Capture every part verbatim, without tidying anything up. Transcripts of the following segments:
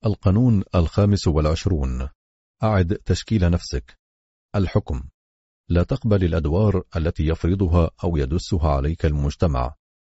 القانون الخامس والعشرون: أعد تشكيل نفسك. الحكم: لا تقبل الأدوار التي يفرضها أو يدسها عليك المجتمع،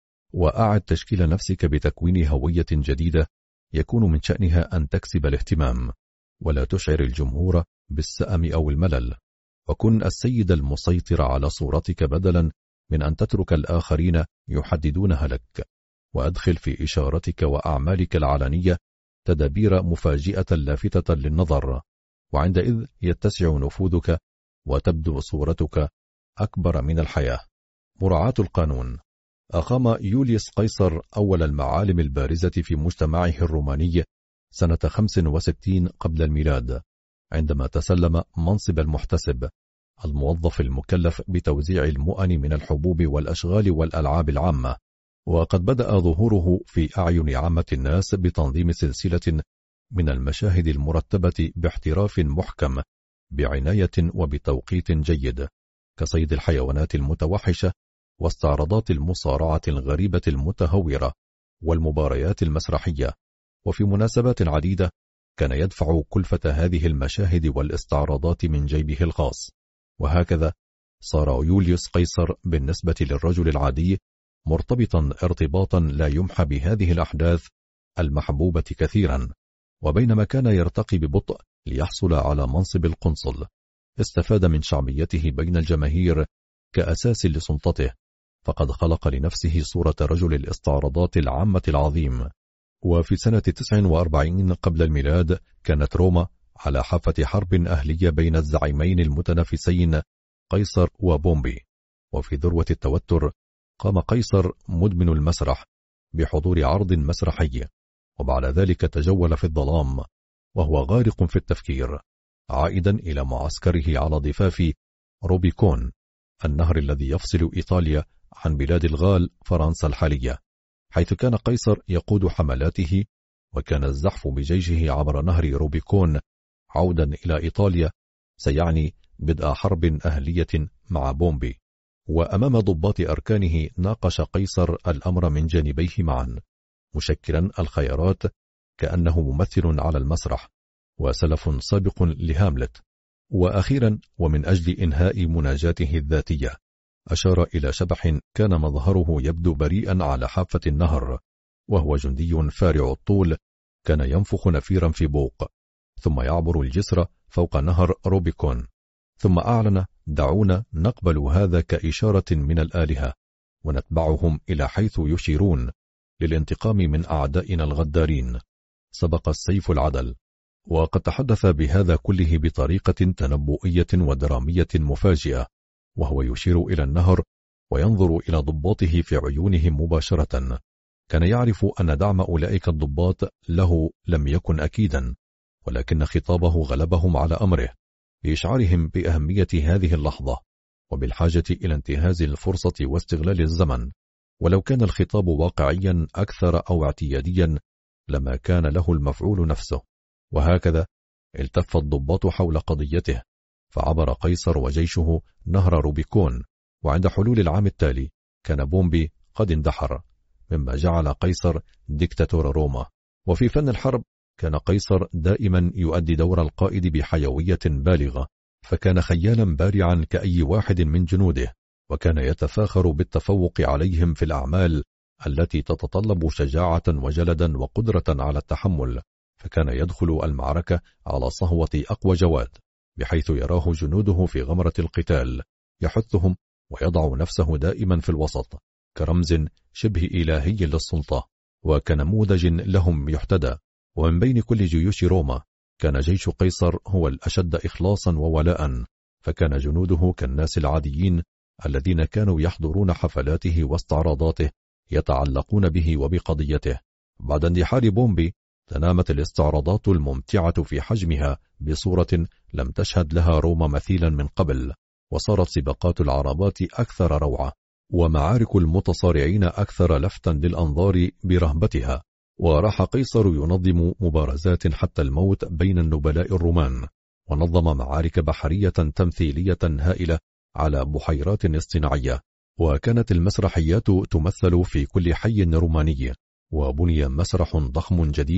وأعد تشكيل نفسك بتكوين هوية جديدة يكون من شأنها أن تكسب الاهتمام، ولا تشعر الجمهور بالسأم أو الملل، وكن السيد المسيطر على صورتك بدلا من أن تترك الآخرين يحددونها لك، وأدخل في إشارتك وأعمالك العلنية تدابير مفاجئة لافتة للنظر، وعندئذ يتسع نفوذك وتبدو صورتك أكبر من الحياة. مراعاة القانون: أقام يوليوس قيصر أول المعالم البارزة في مجتمعه الروماني سنة خمس وستين قبل الميلاد، عندما تسلم منصب المحتسب، الموظف المكلف بتوزيع المؤن من الحبوب والأشغال والألعاب العامة. وقد بدأ ظهوره في أعين عامة الناس بتنظيم سلسلة من المشاهد المرتبة باحتراف محكم بعناية وبتوقيت جيد، كصيد الحيوانات المتوحشة واستعراضات المصارعة الغريبة المتهورة والمباريات المسرحية. وفي مناسبات عديدة كان يدفع كلفة هذه المشاهد والاستعراضات من جيبه الخاص. وهكذا صار يوليوس قيصر بالنسبة للرجل العادي مرتبطا ارتباطا لا يمحى بهذه الأحداث المحبوبة كثيرا. وبينما كان يرتقي ببطء ليحصل على منصب القنصل، استفاد من شعبيته بين الجماهير كأساس لسلطته، فقد خلق لنفسه صورة رجل الاستعراضات العامة العظيم. وفي سنة تسع وأربعين قبل الميلاد كانت روما على حافة حرب أهلية بين الزعيمين المتنافسين قيصر وبومبي، وفي ذروة التوتر قام قيصر مدمن المسرح بحضور عرض مسرحي، وبعد ذلك تجول في الظلام وهو غارق في التفكير، عائدا إلى معسكره على ضفاف روبيكون، النهر الذي يفصل إيطاليا عن بلاد الغال فرنسا الحالية، حيث كان قيصر يقود حملاته، وكان الزحف بجيشه عبر نهر روبيكون عودا إلى إيطاليا سيعني بدء حرب أهلية مع بومبي. وأمام ضباط أركانه ناقش قيصر الأمر من جانبيه معا، مشكلا الخيارات كأنه ممثل على المسرح وسلف سابق لهاملت. وأخيرا ومن أجل إنهاء مناجاته الذاتية أشار إلى شبح كان مظهره يبدو بريئا على حافة النهر، وهو جندي فارع الطول كان ينفخ نفيرا في بوق، ثم يعبر الجسر فوق نهر روبيكون، ثم أعلن: دعونا نقبل هذا كإشارة من الآلهة ونتبعهم إلى حيث يشيرون للانتقام من أعدائنا الغدارين. سبق السيف العدل. وقد تحدث بهذا كله بطريقة تنبؤية ودرامية مفاجئة، وهو يشير إلى النهر وينظر إلى ضباطه في عيونهم مباشرة. كان يعرف أن دعم أولئك الضباط له لم يكن أكيدا، ولكن خطابه غلبهم على أمره لإشعارهم بأهمية هذه اللحظة وبالحاجة إلى انتهاز الفرصة واستغلال الزمن. ولو كان الخطاب واقعيا أكثر أو اعتياديا لما كان له المفعول نفسه. وهكذا التف الضباط حول قضيته، فعبر قيصر وجيشه نهر روبيكون، وعند حلول العام التالي كان بومبي قد اندحر، مما جعل قيصر ديكتاتور روما. وفي فن الحرب كان قيصر دائما يؤدي دور القائد بحيوية بالغة، فكان خيالا بارعا كأي واحد من جنوده، وكان يتفاخر بالتفوق عليهم في الأعمال التي تتطلب شجاعة وجلدا وقدرة على التحمل، فكان يدخل المعركة على صهوة أقوى جواد، بحيث يراه جنوده في غمرة القتال يحثهم ويضع نفسه دائما في الوسط كرمز شبه إلهي للسلطة وكنموذج لهم يحتدى. ومن بين كل جيوش روما كان جيش قيصر هو الأشد إخلاصا وولاء، فكان جنوده كالناس العاديين الذين كانوا يحضرون حفلاته واستعراضاته يتعلقون به وبقضيته. بعد اندحار بومبي تنامت الاستعراضات الممتعة في حجمها بصورة لم تشهد لها روما مثيلا من قبل، وصارت سباقات العربات أكثر روعة، ومعارك المتصارعين أكثر لفتا للأنظار برهبتها. وراح قيصر ينظم مبارزات حتى الموت بين النبلاء الرومان، ونظم معارك بحرية تمثيلية هائلة على بحيرات اصطناعية، وكانت المسرحيات تمثل في كل حي روماني، وبني مسرح ضخم جديد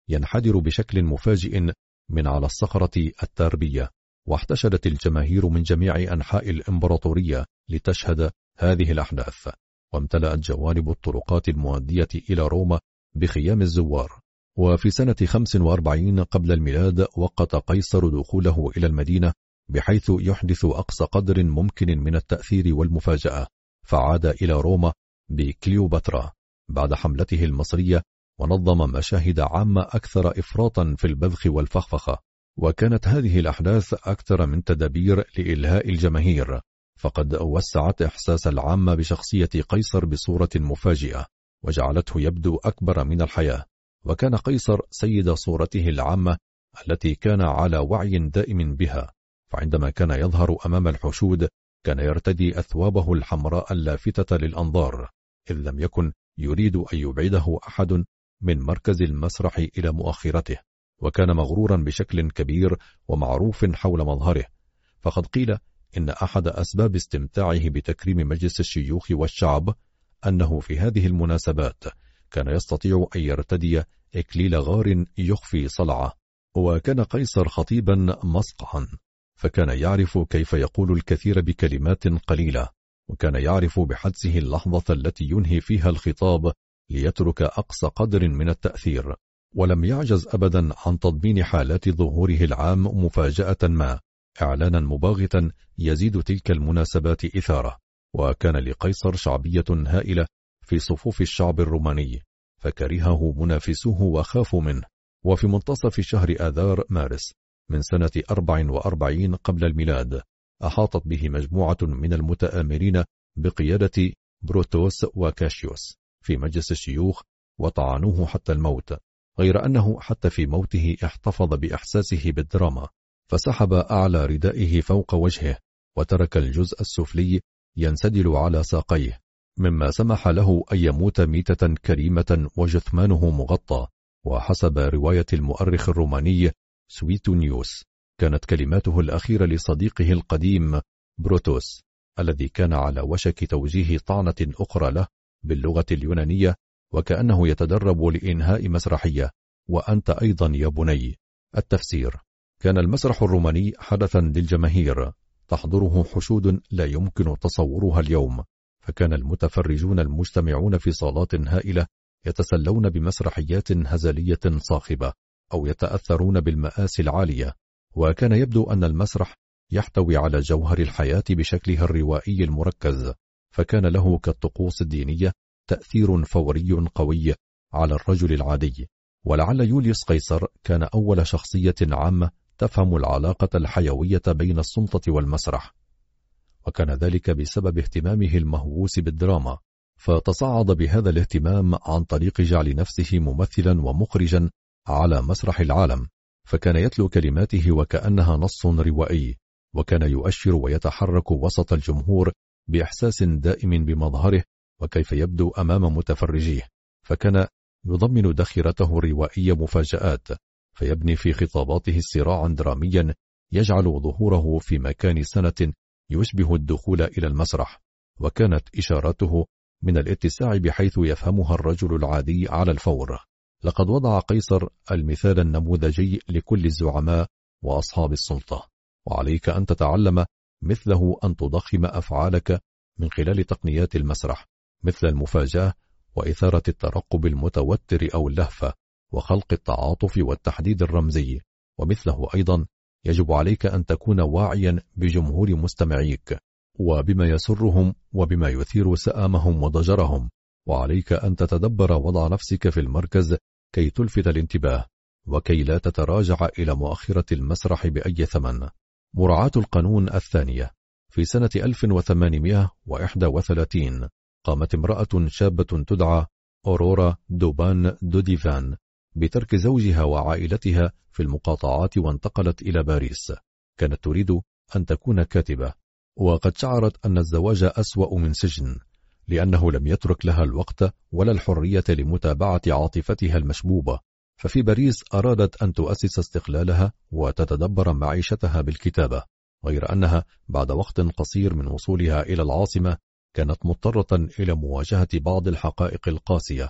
ينحدر بشكل مفاجئ من على الصخرة التاربية، واحتشدت الجماهير من جميع أنحاء الإمبراطورية لتشهد هذه الأحداث، وامتلأت جوانب الطرقات المؤدية إلى روما بخيام الزوار. وفي سنة خمس وأربعين قبل الميلاد وقت قيصر دخوله إلى المدينة بحيث يحدث أقصى قدر ممكن من التأثير والمفاجأة، فعاد إلى روما بكليوباترا بعد حملته المصرية، ونظم مشاهد عامة أكثر إفراطا في البذخ والفخفخة. وكانت هذه الأحداث أكثر من تدابير لإلهاء الجماهير، فقد وسعت إحساس العامة بشخصية قيصر بصورة مفاجئة، وجعلته يبدو أكبر من الحياة. وكان قيصر سيد صورته العامة التي كان على وعي دائم بها، فعندما كان يظهر أمام الحشود كان يرتدي أثوابه الحمراء اللافتة للأنظار، إذ لم يكن يريد أن يبعده أحد من مركز المسرح إلى مؤخرته، وكان مغرورا بشكل كبير ومعروف حول مظهره. فقد قيل إن أحد أسباب استمتاعه بتكريم مجلس الشيوخ والشعب أنه في هذه المناسبات كان يستطيع أن يرتدي إكليل غار يخفي صلعه. وكان قيصر خطيبا مصقعا، فكان يعرف كيف يقول الكثير بكلمات قليلة، وكان يعرف بحدسه اللحظة التي ينهي فيها الخطاب ليترك أقصى قدر من التأثير، ولم يعجز أبدا عن تضمين حالات ظهوره العام مفاجأة ما، إعلانا مباغتا يزيد تلك المناسبات إثارة. وكان لقيصر شعبية هائلة في صفوف الشعب الروماني، فكرهه منافسوه وخافوا منه. وفي منتصف شهر آذار مارس من سنة أربع وأربعين قبل الميلاد أحاطت به مجموعة من المتآمرين بقيادة بروتوس وكاشيوس في مجلس الشيوخ، وطعنوه حتى الموت، غير أنه حتى في موته احتفظ بإحساسه بالدراما، فسحب أعلى ردائه فوق وجهه وترك الجزء السفلي ينسدل على ساقيه، مما سمح له أن يموت ميتة كريمة وجثمانه مغطى. وحسب رواية المؤرخ الروماني سويتونيوس كانت كلماته الأخيرة لصديقه القديم بروتوس الذي كان على وشك توجيه طعنة أخرى له باللغة اليونانية، وكأنه يتدرب لإنهاء مسرحية: وأنت أيضا يا بني. التفسير: كان المسرح الروماني حدثا للجماهير تحضره حشود لا يمكن تصورها اليوم، فكان المتفرجون المجتمعون في صالات هائلة يتسلون بمسرحيات هزلية صاخبة أو يتأثرون بالمآسي العالية. وكان يبدو أن المسرح يحتوي على جوهر الحياة بشكلها الروائي المركز، فكان له كالطقوس الدينية تأثير فوري قوي على الرجل العادي. ولعل يوليوس قيصر كان أول شخصية عامة تفهم العلاقة الحيوية بين السلطة والمسرح، وكان ذلك بسبب اهتمامه المهووس بالدراما، فتصعد بهذا الاهتمام عن طريق جعل نفسه ممثلا ومخرجا على مسرح العالم، فكان يتلو كلماته وكأنها نص روائي، وكان يؤشر ويتحرك وسط الجمهور بإحساس دائم بمظهره وكيف يبدو أمام متفرجيه، فكان يضمن دخرته الروائية مفاجآت، فيبني في خطاباته صراعا دراميا يجعل ظهوره في مكان سنة يشبه الدخول إلى المسرح. وكانت إشاراته من الاتساع بحيث يفهمها الرجل العادي على الفور. لقد وضع قيصر المثال النموذجي لكل الزعماء وأصحاب السلطة، وعليك أن تتعلم مثله أن تضخم أفعالك من خلال تقنيات المسرح مثل المفاجأة وإثارة الترقب المتوتر أو اللهفة وخلق التعاطف والتحديد الرمزي. ومثله أيضا يجب عليك أن تكون واعيا بجمهور مستمعيك وبما يسرهم وبما يثير سآمهم وضجرهم، وعليك أن تتدبر وضع نفسك في المركز كي تلفت الانتباه وكي لا تتراجع إلى مؤخرة المسرح بأي ثمن. مراعاة القانون الثانية. في سنة ألف وثمانمائة وواحد وثلاثين قامت امرأة شابة تدعى أورورا دوبان دوديفان بترك زوجها وعائلتها في المقاطعات وانتقلت إلى باريس. كانت تريد أن تكون كاتبة، وقد شعرت أن الزواج أسوأ من سجن، لأنه لم يترك لها الوقت ولا الحرية لمتابعة عاطفتها المشبوبة. ففي باريس أرادت أن تؤسس استقلالها وتتدبر معيشتها بالكتابة، غير أنها بعد وقت قصير من وصولها إلى العاصمة كانت مضطرة إلى مواجهة بعض الحقائق القاسية،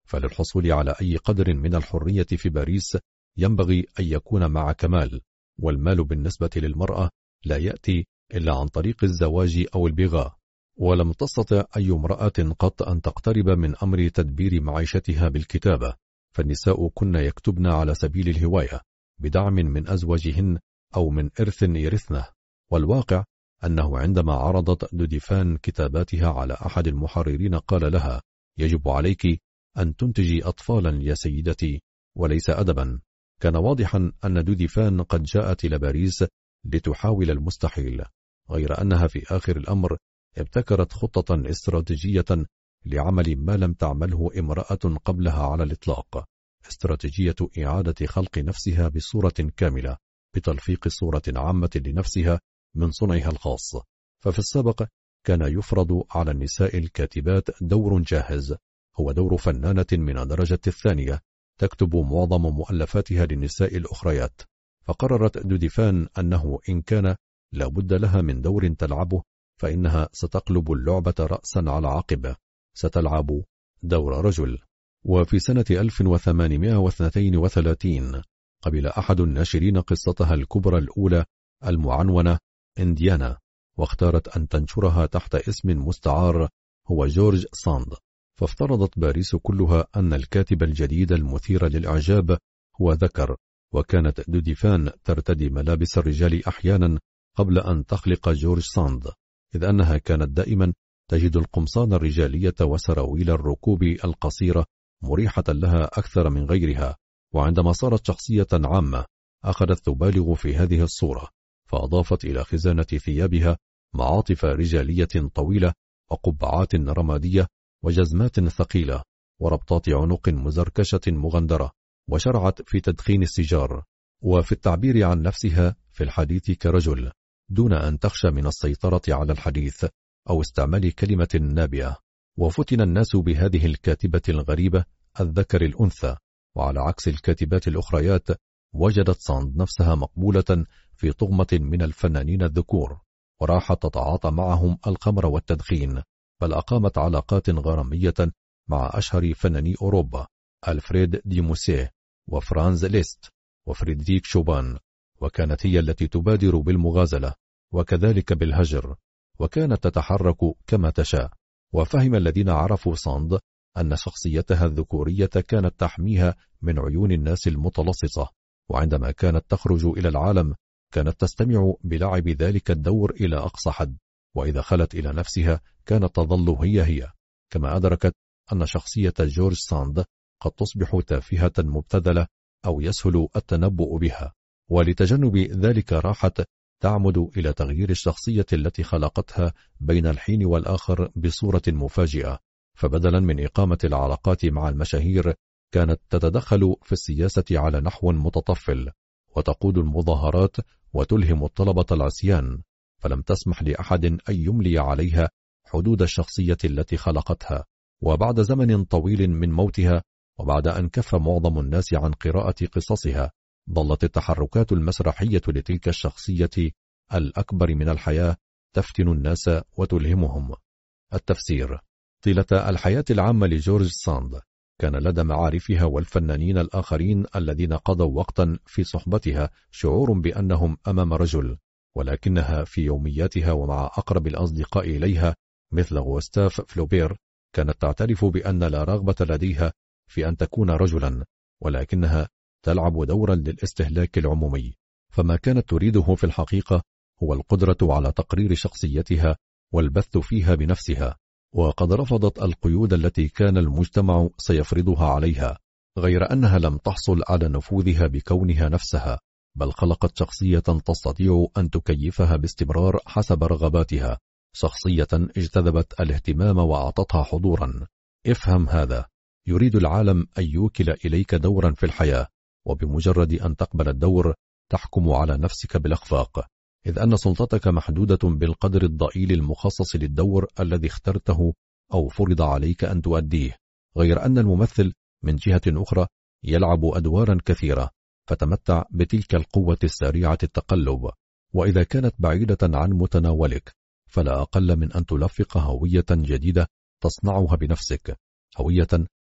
فللحصول على أي قدر من الحرية في باريس ينبغي أن يكون مع كمال، والمال بالنسبة للمرأة لا يأتي إلا عن طريق الزواج أو البغاء. ولم تستطع أي امرأة قط أن تقترب من أمر تدبير معيشتها بالكتابة، فالنساء كن يكتبن على سبيل الهواية بدعم من أزواجهن أو من إرث يرثنه. والواقع أنه عندما عرضت دوديفان كتاباتها على أحد المحررين قال لها: يجب عليك أن تنتجي أطفالا يا سيدتي وليس أدبا. كان واضحا أن دوديفان قد جاءت إلى باريس لتحاول المستحيل، غير أنها في آخر الأمر ابتكرت خطة استراتيجية لعمل ما لم تعمله امرأة قبلها على الإطلاق، استراتيجية إعادة خلق نفسها بصورة كاملة بتلفيق صورة عامة لنفسها من صنعها الخاص. ففي السابق كان يفرض على النساء الكاتبات دور جاهز، هو دور فنانة من الدرجة الثانية تكتب معظم مؤلفاتها للنساء الأخريات. فقررت دوديفان أنه إن كان لابد لها من دور تلعبه فإنها ستقلب اللعبة رأسا على عقب، ستلعب دور رجل. وفي سنة ألف وثمانمائة واثنين وثلاثين قبل أحد الناشرين قصتها الكبرى الأولى المعنونة إنديانا، واختارت أن تنشرها تحت اسم مستعار هو جورج ساند. فافترضت باريس كلها أن الكاتب الجديد المثير للإعجاب هو ذكر، وكانت دوديفان ترتدي ملابس الرجال أحيانا قبل أن تخلق جورج ساند، إذ أنها كانت دائما تجد القمصان الرجالية وسراويل الركوب القصيرة مريحة لها أكثر من غيرها. وعندما صارت شخصية عامة أخذت تبالغ في هذه الصورة، فأضافت إلى خزانة ثيابها معاطف رجالية طويلة وقبعات رمادية وجزمات ثقيلة وربطات عنق مزركشة مغندرة، وشرعت في تدخين السيجار وفي التعبير عن نفسها في الحديث كرجل دون أن تخشى من السيطرة على الحديث أو استعمال كلمة نابئة. وفتن الناس بهذه الكاتبة الغريبة الذكر الأنثى، وعلى عكس الكاتبات الأخريات وجدت ساند نفسها مقبولة في طغمة من الفنانين الذكور، وراحت تتعاطى معهم الخمر والتدخين، بل أقامت علاقات غرامية مع أشهر فناني أوروبا ألفريد دي موسيه وفرانز ليست وفريدريك شوبان، وكانت هي التي تبادر بالمغازلة وكذلك بالهجر، وكانت تتحرك كما تشاء. وفهم الذين عرفوا ساند أن شخصيتها الذكورية كانت تحميها من عيون الناس المتلصصة، وعندما كانت تخرج إلى العالم كانت تستمع بلعب ذلك الدور إلى أقصى حد، وإذا خلت إلى نفسها كانت تظل هي هي. كما أدركت أن شخصية جورج ساند قد تصبح تافهة مبتذلة أو يسهل التنبؤ بها، ولتجنب ذلك راحت تعمد إلى تغيير الشخصية التي خلقتها بين الحين والآخر بصورة مفاجئة. فبدلا من إقامة العلاقات مع المشاهير كانت تتدخل في السياسة على نحو متطفل، وتقود المظاهرات وتلهم الطلبة العصيان، فلم تسمح لأحد أن يملي عليها حدود الشخصية التي خلقتها. وبعد زمن طويل من موتها، وبعد أن كف معظم الناس عن قراءة قصصها، ظلت التحركات المسرحية لتلك الشخصية الأكبر من الحياة تفتن الناس وتلهمهم. التفسير: طيلة الحياة العامة لجورج ساند كان لدى معارفها والفنانين الآخرين الذين قضوا وقتا في صحبتها شعور بأنهم أمام رجل، ولكنها في يومياتها ومع أقرب الأصدقاء إليها مثل غوستاف فلوبير كانت تعترف بأن لا رغبة لديها في أن تكون رجلا، ولكنها تلعب دورا للاستهلاك العمومي. فما كانت تريده في الحقيقة هو القدرة على تقرير شخصيتها والبث فيها بنفسها، وقد رفضت القيود التي كان المجتمع سيفرضها عليها، غير أنها لم تحصل على نفوذها بكونها نفسها، بل خلقت شخصية تستطيع أن تكيفها باستمرار حسب رغباتها، شخصية اجتذبت الاهتمام وأعطتها حضورا. افهم هذا: يريد العالم أن يوكل إليك دورا في الحياة، وبمجرد أن تقبل الدور تحكم على نفسك بالأخفاق، إذ أن سلطتك محدودة بالقدر الضئيل المخصص للدور الذي اخترته أو فرض عليك أن تؤديه، غير أن الممثل من جهة أخرى يلعب أدوارا كثيرة، فتمتع بتلك القوة السريعة التقلب، وإذا كانت بعيدة عن متناولك فلا أقل من أن تلفق هوية جديدة تصنعها بنفسك، هوية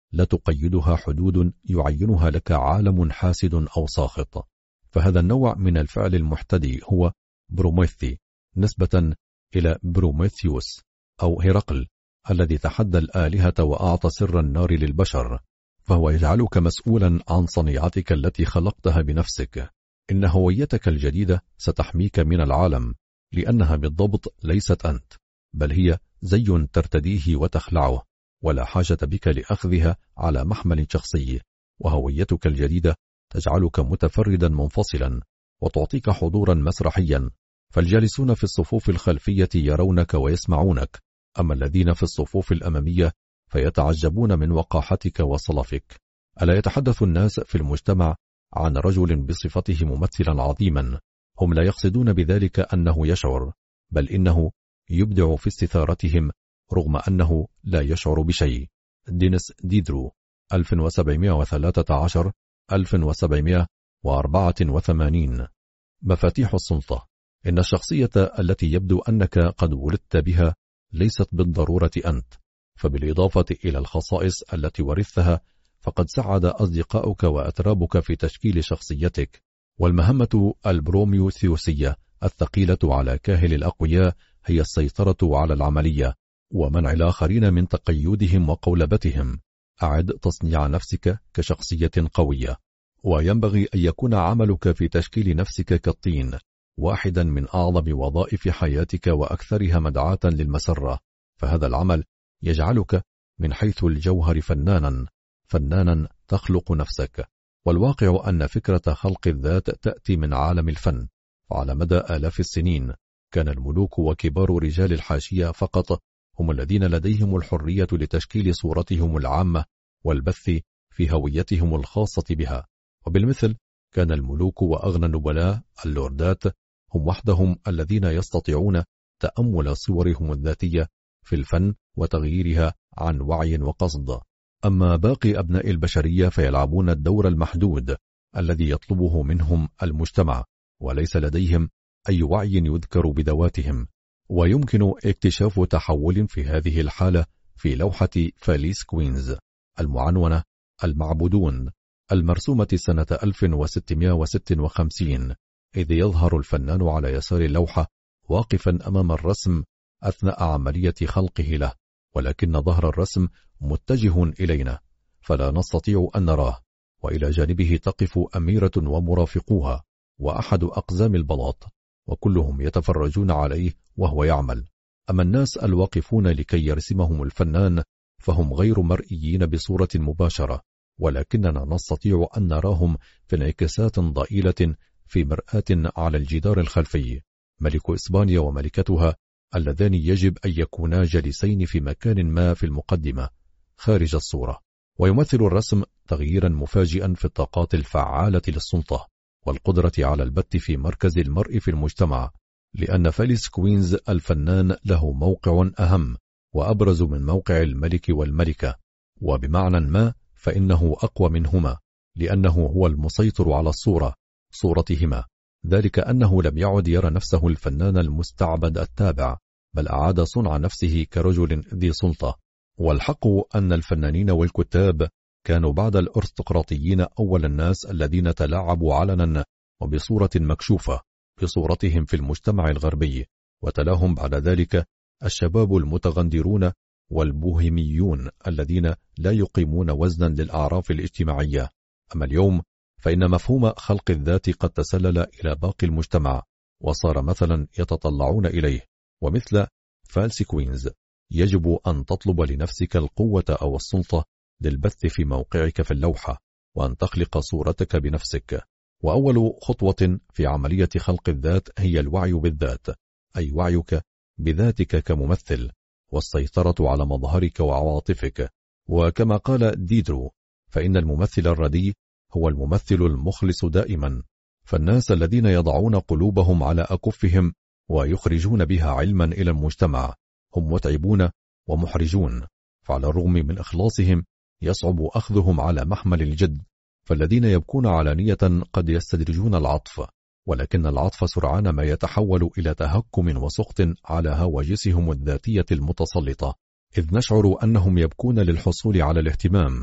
لا تقيدها حدود يعينها لك عالم حاسد أو ساخط. فهذا النوع من الفعل المحتدي هو بروميثي، نسبة إلى بروميثيوس أو هرقل الذي تحدى الآلهة وأعطى سر النار للبشر، فهو يجعلك مسؤولا عن صنيعتك التي خلقتها بنفسك. إن هويتك الجديدة ستحميك من العالم، لأنها بالضبط ليست أنت، بل هي زي ترتديه وتخلعه، ولا حاجة بك لأخذها على محمل شخصي. وهويتك الجديدة تجعلك متفردا منفصلا، وتعطيك حضورا مسرحيا، فالجالسون في الصفوف الخلفية يرونك ويسمعونك، أما الذين في الصفوف الأمامية فيتعجبون من وقاحتك وصلفك. ألا يتحدث الناس في المجتمع عن رجل بصفته ممثلا عظيما، هم لا يقصدون بذلك أنه يشعر، بل إنه يبدع في استثارتهم رغم أنه لا يشعر بشيء. دينيس ديدرو ألف وسبعمائة وثلاثة عشر ألف وسبعمائة وأربعة وثمانين. مفاتيح السلطة. إن الشخصية التي يبدو أنك قد ولدت بها ليست بالضرورة أنت، فبالإضافة إلى الخصائص التي ورثتها فقد ساعد أصدقاؤك وأترابك في تشكيل شخصيتك. والمهمة البروميثيوسية الثقيلة على كاهل الأقوياء هي السيطرة على العملية ومنع الآخرين من تقيدهم وقولبتهم. أعد تصنيع نفسك كشخصية قوية، وينبغي أن يكون عملك في تشكيل نفسك كالطين، واحدا من أعظم وظائف حياتك وأكثرها مدعاة للمسرة، فهذا العمل يجعلك من حيث الجوهر فنانا فنانا تخلق نفسك. والواقع أن فكرة خلق الذات تأتي من عالم الفن، وعلى مدى آلاف السنين كان الملوك وكبار رجال الحاشية فقط هم الذين لديهم الحرية لتشكيل صورتهم العامة والبث في هويتهم الخاصة بها. وبالمثل كان الملوك وأغنى النبلاء اللوردات هم وحدهم الذين يستطيعون تأمل صورهم الذاتية في الفن وتغييرها عن وعي وقصد. أما باقي أبناء البشرية فيلعبون الدور المحدود الذي يطلبه منهم المجتمع، وليس لديهم أي وعي يذكر بذواتهم. ويمكن اكتشاف تحول في هذه الحالة في لوحة فاليس كوينز المعنونة المعبودون المرسومة سنة ألف وستمائة وستة وخمسين، إذ يظهر الفنان على يسار اللوحة واقفا أمام الرسم أثناء عملية خلقه له، ولكن ظهر الرسم متجه إلينا فلا نستطيع أن نراه، وإلى جانبه تقف أميرة ومرافقوها وأحد أقزام البلاط، وكلهم يتفرجون عليه وهو يعمل. أما الناس الواقفون لكي يرسمهم الفنان فهم غير مرئيين بصورة مباشرة، ولكننا نستطيع أن نراهم في انعكاسات ضئيلة في مرآة على الجدار الخلفي. ملك إسبانيا وملكتها اللذان يجب أن يكونا جالسين في مكان ما في المقدمة خارج الصورة. ويمثل الرسم تغييرا مفاجئا في الطاقات الفعالة للسلطة والقدرة على البت في مركز المرء في المجتمع، لأن فاليس كوينز الفنان له موقع أهم وأبرز من موقع الملك والملكة، وبمعنى ما فإنه أقوى منهما، لأنه هو المسيطر على الصورة صورتهما، ذلك أنه لم يعد يرى نفسه الفنان المستعبد التابع، بل أعاد صنع نفسه كرجل ذي سلطة. والحق أن الفنانين والكتاب كانوا بعد الأرستقراطيين أول الناس الذين تلاعبوا علنا وبصورة مكشوفة بصورتهم في المجتمع الغربي، وتلاهم بعد ذلك الشباب المتغندرون والبوهيميون الذين لا يقيمون وزنا للأعراف الاجتماعية. أما اليوم فإن مفهوم خلق الذات قد تسلل إلى باقي المجتمع وصار مثلا يتطلعون إليه، ومثل فاليس كوينز يجب أن تطلب لنفسك القوة أو السلطة للبث في موقعك في اللوحة، وأن تخلق صورتك بنفسك. وأول خطوة في عملية خلق الذات هي الوعي بالذات، أي وعيك بذاتك كممثل، والسيطرة على مظهرك وعواطفك. وكما قال ديدرو فإن الممثل الردي هو الممثل المخلص دائما، فالناس الذين يضعون قلوبهم على أكفهم ويخرجون بها علما إلى المجتمع هم متعبون ومحرجون، فعلى الرغم من إخلاصهم يصعب أخذهم على محمل الجد، فالذين يبكون علانية قد يستدرجون العطف، ولكن العطف سرعان ما يتحول إلى تهكم وسخط على هواجسهم الذاتية المتسلطة، إذ نشعر أنهم يبكون للحصول على الاهتمام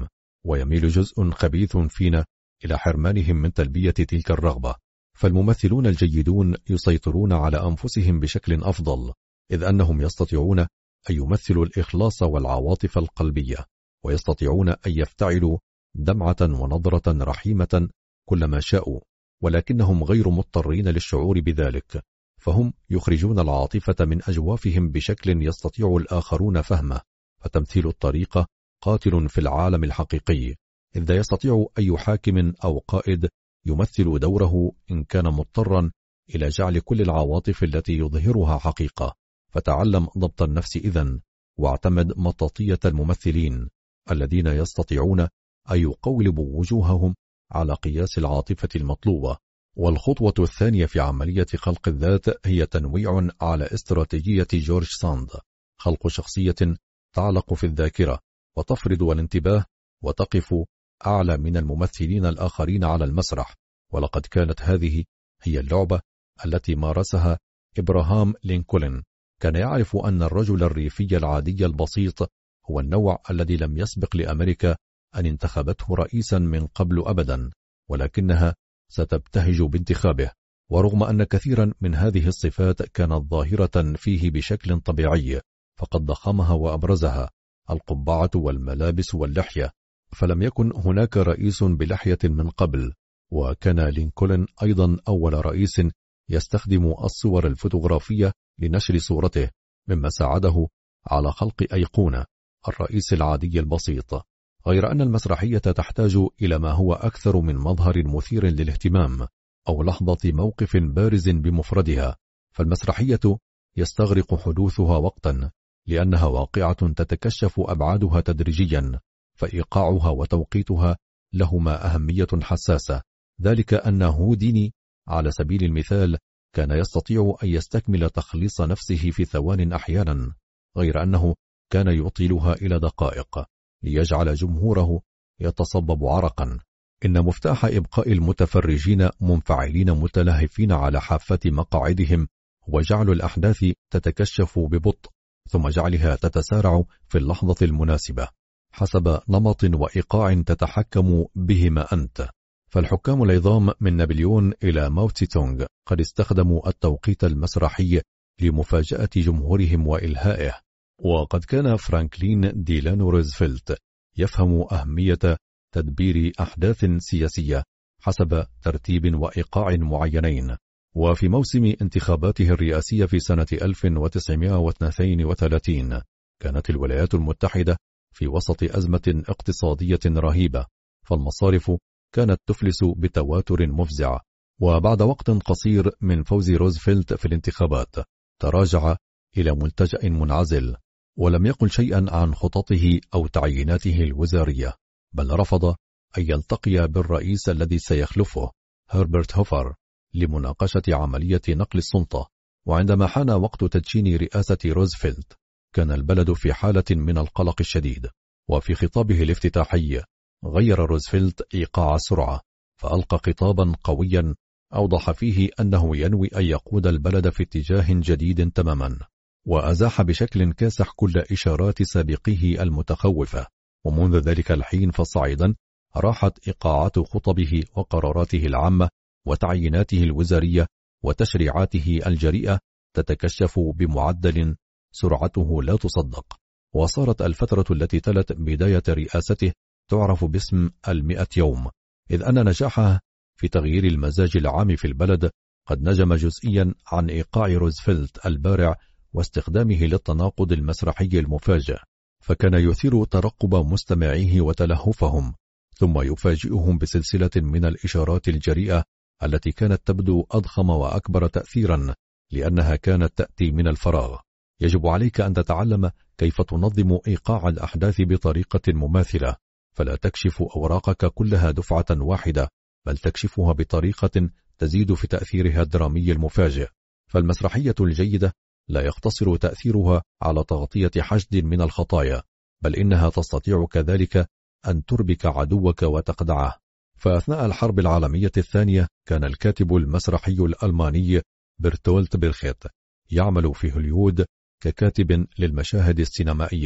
ويميل جزء خبيث فينا إلى حرمانهم من تلبية تلك الرغبة. فالممثلون الجيدون يسيطرون على أنفسهم بشكل أفضل، إذ أنهم يستطيعون أن يمثلوا الإخلاص والعواطف القلبية، ويستطيعون أن يفتعلوا دمعة ونظرة رحيمة كلما شاءوا، ولكنهم غير مضطرين للشعور بذلك، فهم يخرجون العاطفة من أجوافهم بشكل يستطيع الآخرون فهمه. فتمثيل الطريقة قاتل في العالم الحقيقي، إذ لا يستطيع أي حاكم أو قائد يمثل دوره إن كان مضطرا إلى جعل كل العواطف التي يظهرها حقيقة. فتعلم ضبط النفس إذن، واعتمد مطاطية الممثلين الذين يستطيعون أن يقولبوا وجوههم على قياس العاطفة المطلوبة. والخطوة الثانية في عملية خلق الذات هي تنويع على استراتيجية جورج ساند، خلق شخصية تعلق في الذاكرة وتفرض الانتباه وتقف أعلى من الممثلين الآخرين على المسرح. ولقد كانت هذه هي اللعبة التي مارسها إبراهام لينكولن. كان يعرف أن الرجل الريفي العادي البسيط هو النوع الذي لم يسبق لأمريكا أن انتخبته رئيسا من قبل أبدا، ولكنها ستبتهج بانتخابه. ورغم أن كثيرا من هذه الصفات كانت ظاهرة فيه بشكل طبيعي، فقد ضخمها وأبرزها: القبعة والملابس واللحية، فلم يكن هناك رئيس بلحية من قبل. وكان لينكولن أيضا أول رئيس يستخدم الصور الفوتوغرافية لنشر صورته، مما ساعده على خلق أيقونة الرئيس العادي البسيط. غير أن المسرحية تحتاج إلى ما هو أكثر من مظهر مثير للاهتمام أو لحظة موقف بارز بمفردها، فالمسرحية يستغرق حدوثها وقتا، لأنها واقعة تتكشف أبعادها تدريجيا، فإيقاعها وتوقيتها لهما أهمية حساسة. ذلك أن هوديني على سبيل المثال كان يستطيع أن يستكمل تخليص نفسه في ثوان أحيانا، غير أنه كان يطيلها إلى دقائق ليجعل جمهوره يتصبب عرقا. إن مفتاح إبقاء المتفرجين منفعلين متلهفين على حافة مقاعدهم هو جعل الأحداث تتكشف ببطء، ثم جعلها تتسارع في اللحظة المناسبة حسب نمط وإيقاع تتحكم بهما أنت. فالحكام العظام من نابليون إلى ماو تسي تونغ قد استخدموا التوقيت المسرحي لمفاجأة جمهورهم وإلهائه. وقد كان فرانكلين ديلانو روزفلت يفهم أهمية تدبير أحداث سياسية حسب ترتيب وإيقاع معينين. وفي موسم انتخاباته الرئاسية في سنة ألف وتسعمائة واثنين وثلاثين كانت الولايات المتحدة في وسط أزمة اقتصادية رهيبة، فالمصارف كانت تفلس بتواتر مفزع. وبعد وقت قصير من فوز روزفلت في الانتخابات تراجع إلى ملتجأ منعزل، ولم يقل شيئا عن خططه أو تعييناته الوزارية، بل رفض أن يلتقي بالرئيس الذي سيخلفه هربرت هوفر لمناقشة عملية نقل السلطة. وعندما حان وقت تدشين رئاسة روزفلت كان البلد في حالة من القلق الشديد. وفي خطابه الافتتاحي غير روزفلت إيقاع السرعة، فألقى خطابا قويا أوضح فيه أنه ينوي أن يقود البلد في اتجاه جديد تماما، وأزاح بشكل كاسح كل إشارات سابقه المتخوفة. ومنذ ذلك الحين فصاعدا راحت إيقاعات خطبه وقراراته العامة وتعييناته الوزارية وتشريعاته الجريئة تتكشف بمعدل سرعته لا تصدق. وصارت الفترة التي تلت بداية رئاسته تعرف باسم المئة يوم، إذ أن نجاحها في تغيير المزاج العام في البلد قد نجم جزئيا عن إيقاع روزفلت البارع واستخدامه للتناقض المسرحي المفاجئ، فكان يثير ترقب مستمعيه وتلهفهم، ثم يفاجئهم بسلسلة من الإشارات الجريئة التي كانت تبدو أضخم وأكبر تأثيرا لأنها كانت تأتي من الفراغ. يجب عليك أن تتعلم كيف تنظم إيقاع الأحداث بطريقة مماثلة، فلا تكشف أوراقك كلها دفعة واحدة، بل تكشفها بطريقة تزيد في تأثيرها الدرامي المفاجئ. فالمسرحية الجيدة لا يقتصر تأثيرها على تغطية حشد من الخطايا، بل إنها تستطيع كذلك أن تربك عدوك وتقدعه. فأثناء الحرب العالمية الثانية كان الكاتب المسرحي الألماني برتولت برخيت يعمل في هوليوود ككاتب للمشاهد السينمائية،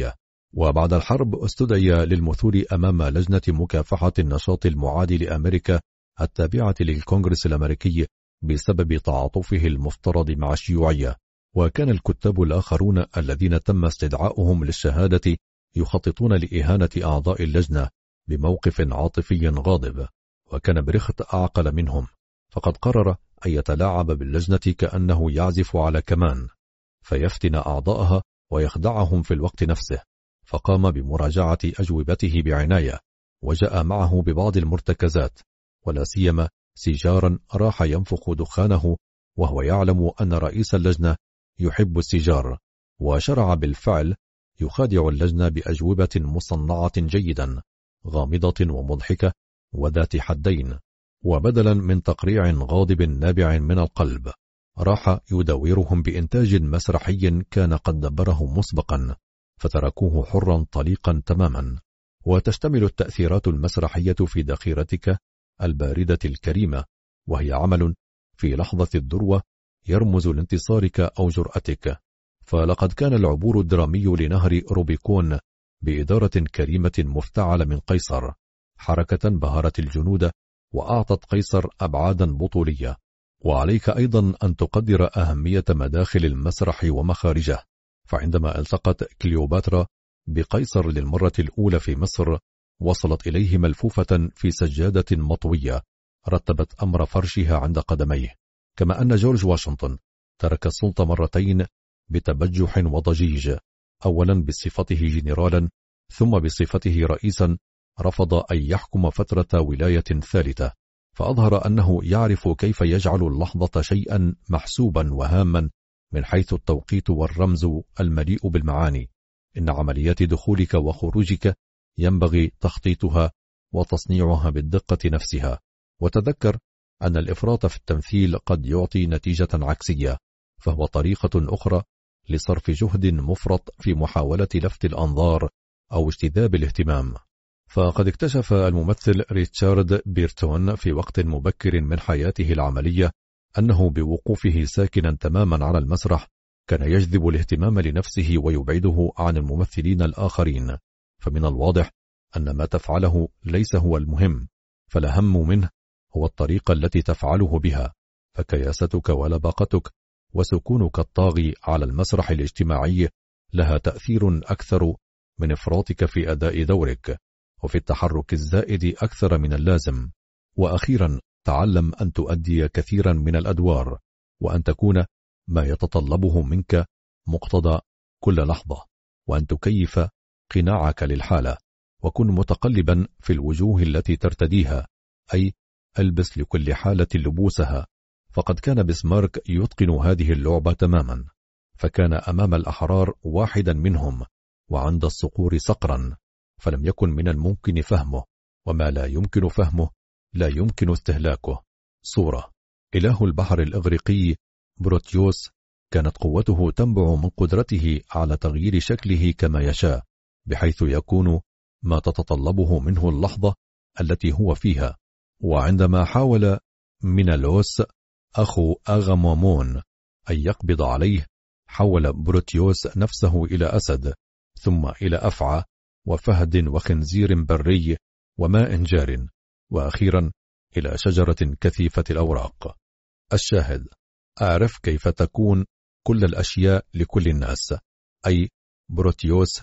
وبعد الحرب استدعي للمثول أمام لجنة مكافحة النشاط المعادي لأمريكا التابعة للكونغرس الأمريكي بسبب تعاطفه المفترض مع الشيوعية. وكان الكتاب الآخرون الذين تم استدعاؤهم للشهادة يخططون لإهانة أعضاء اللجنة بموقف عاطفي غاضب، وكان بريخت أعقل منهم، فقد قرر أن يتلاعب باللجنة كأنه يعزف على كمان، فيفتن أعضائها ويخدعهم في الوقت نفسه. فقام بمراجعة أجوبته بعناية، وجاء معه ببعض المرتكزات، ولا سيما سيجارا راح ينفخ دخانه، وهو يعلم أن رئيس اللجنة يحب السيجار، وشرع بالفعل يخادع اللجنة بأجوبة مصنعة جيدا غامضة ومضحكة وذات حدين، وبدلا من تقريع غاضب نابع من القلب راح يداورهم بإنتاج مسرحي كان قد دبره مسبقا، فتركوه حرا طليقا تماما. وتشتمل التأثيرات المسرحية في ذخيرتك الباردة الكريمة، وهي عمل في لحظة الذروة يرمز لانتصارك أو جرأتك. فلقد كان العبور الدرامي لنهر روبيكون بإدارة كريمة مفتعلة من قيصر حركة بهرت الجنود وأعطت قيصر أبعادا بطولية. وعليك أيضا أن تقدر أهمية مداخل المسرح ومخارجه، فعندما التقت كليوباترا بقيصر للمرة الأولى في مصر وصلت إليه ملفوفة في سجادة مطوية رتبت أمر فرشها عند قدميه، كما أن جورج واشنطن ترك السلطة مرتين بتبجح وضجيج، أولا بصفته جنرالا ثم بصفته رئيسا رفض أن يحكم فترة ولاية ثالثة، فأظهر أنه يعرف كيف يجعل اللحظة شيئا محسوبا وهاما من حيث التوقيت والرمز المليء بالمعاني. إن عمليات دخولك وخروجك ينبغي تخطيطها وتصنيعها بالدقة نفسها، وتذكر أن الإفراط في التمثيل قد يعطي نتيجة عكسية، فهو طريقة أخرى لصرف جهد مفرط في محاولة لفت الأنظار أو اجتذاب الاهتمام. فقد اكتشف الممثل ريتشارد بيرتون في وقت مبكر من حياته العملية أنه بوقوفه ساكنا تماما على المسرح كان يجذب الاهتمام لنفسه ويبعده عن الممثلين الآخرين، فمن الواضح أن ما تفعله ليس هو المهم، فالأهم منه هو الطريقة التي تفعله بها، فكياستك ولباقتك وسكونك الطاغي على المسرح الاجتماعي لها تأثير أكثر من إفراطك في أداء دورك وفي التحرك الزائد أكثر من اللازم. وأخيرا تعلم أن تؤدي كثيرا من الأدوار، وأن تكون ما يتطلبه منك مقتضى كل لحظة، وأن تكيف قناعك للحالة، وكن متقلبا في الوجوه التي ترتديها، أي ألبس لكل حالة لبوسها. فقد كان بسمارك يتقن هذه اللعبة تماما، فكان أمام الأحرار واحدا منهم وعند الصقور صقرا، فلم يكن من الممكن فهمه، وما لا يمكن فهمه لا يمكن استهلاكه. صورة: إله البحر الإغريقي بروتيوس كانت قوته تنبع من قدرته على تغيير شكله كما يشاء، بحيث يكون ما تتطلبه منه اللحظة التي هو فيها. وعندما حاول مينالوس أخو أغامومون أن يقبض عليه، حول بروتيوس نفسه إلى أسد، ثم إلى أفعى وفهد وخنزير بري وماء جار، وأخيرا إلى شجرة كثيفة الأوراق. الشاهد: أعرف كيف تكون كل الأشياء لكل الناس، أي بروتيوس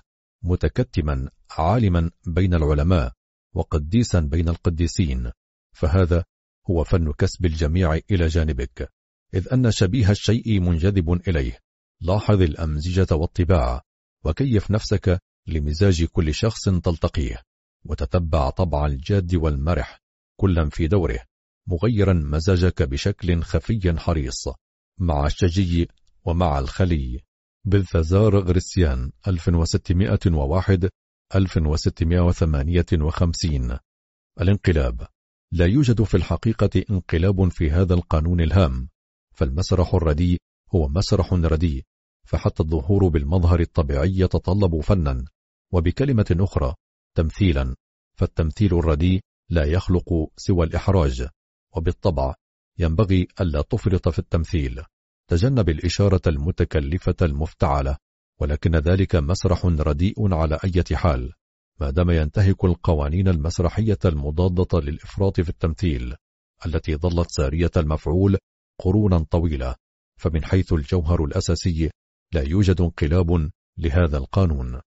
متكتما عالما بين العلماء وقديسا بين القديسين، فهذا هو فن كسب الجميع إلى جانبك، إذ أن شبيه الشيء منجذب إليه. لاحظ الأمزجة والطباع، وكيف نفسك لمزاج كل شخص تلتقيه، وتتبع طبع الجاد والمرح كلا في دوره، مغيرا مزاجك بشكل خفي حريص مع الشجي ومع الخلي. بلثازار غريسيان ألف وستمائة وواحد إلى ألف وستمائة وثمانية وخمسين. الانقلاب: لا يوجد في الحقيقة انقلاب في هذا القانون الهام، فالمسرح الرديء هو مسرح رديء، فحتى الظهور بالمظهر الطبيعي يتطلب فنا، وبكلمة أخرى تمثيلا، فالتمثيل الرديء لا يخلق سوى الإحراج، وبالطبع ينبغي ألا تفرط في التمثيل. تجنب الإشارة المتكلفة المفتعلة، ولكن ذلك مسرح رديء على أي حال، ما دام ينتهك القوانين المسرحية المضادة للإفراط في التمثيل التي ظلت سارية المفعول قرونا طويلة. فمن حيث الجوهر الأساسي لا يوجد انقلاب لهذا القانون.